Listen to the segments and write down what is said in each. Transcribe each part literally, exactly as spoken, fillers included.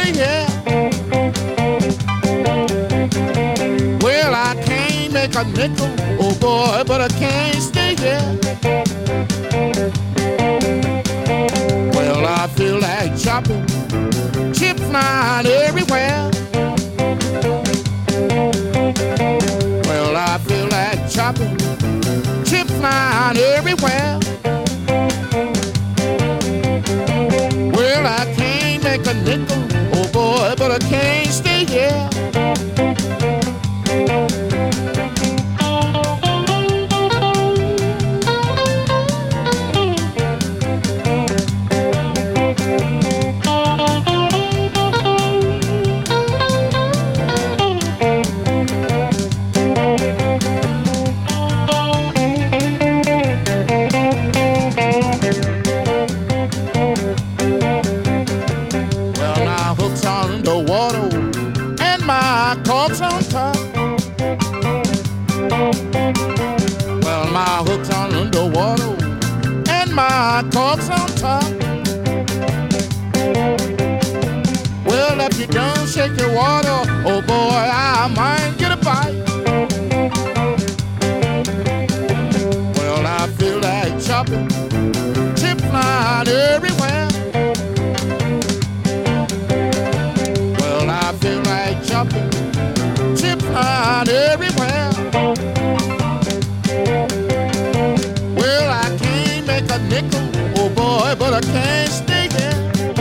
stay here. Well, I can't make a nickel, oh boy, but I can't stay here. Well, I feel like chopping, chips flying everywhere. Well, I feel like chopping, chips flying everywhere. Well, I can't make a nickel, oh boy, but I can't stay here. Corks on top. Well, my hook's on underwater and my corks on top. Well, if you don't shake your water, oh boy, I might get a bite. Well, I feel like chopping, chip flying everywhere. Well, I feel like chopping, flying everywhere. Well, I can't make a nickel, oh boy, but I can't stay here.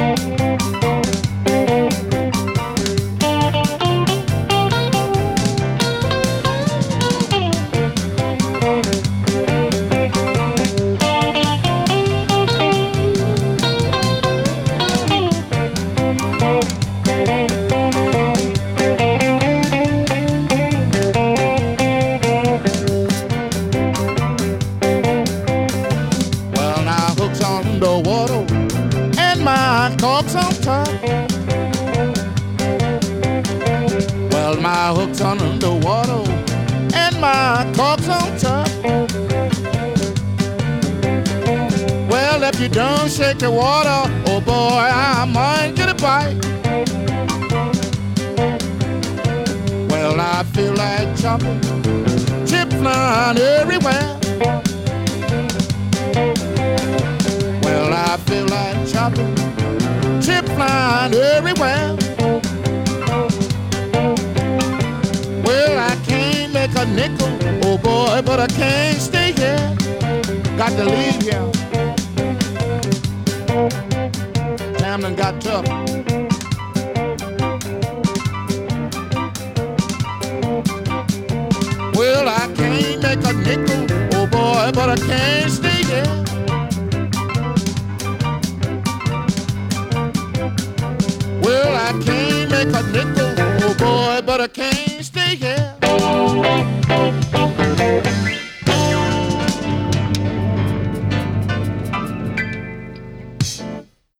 Underwater and my corks on top. Well, my hook's on underwater and my corks on top. Well, if you don't shake the water, oh boy, I might get a bite. Well, I feel like chopping, chip flying everywhere. Well, I feel like chopping, chip flying everywhere. Well, I can't make a nickel, oh boy, but I can't stay here. Got to leave here. Time done got tough. Well, I can't make a nickel, oh boy, but I can't stay here. Well, I can't make a nickel, oh boy, but I can't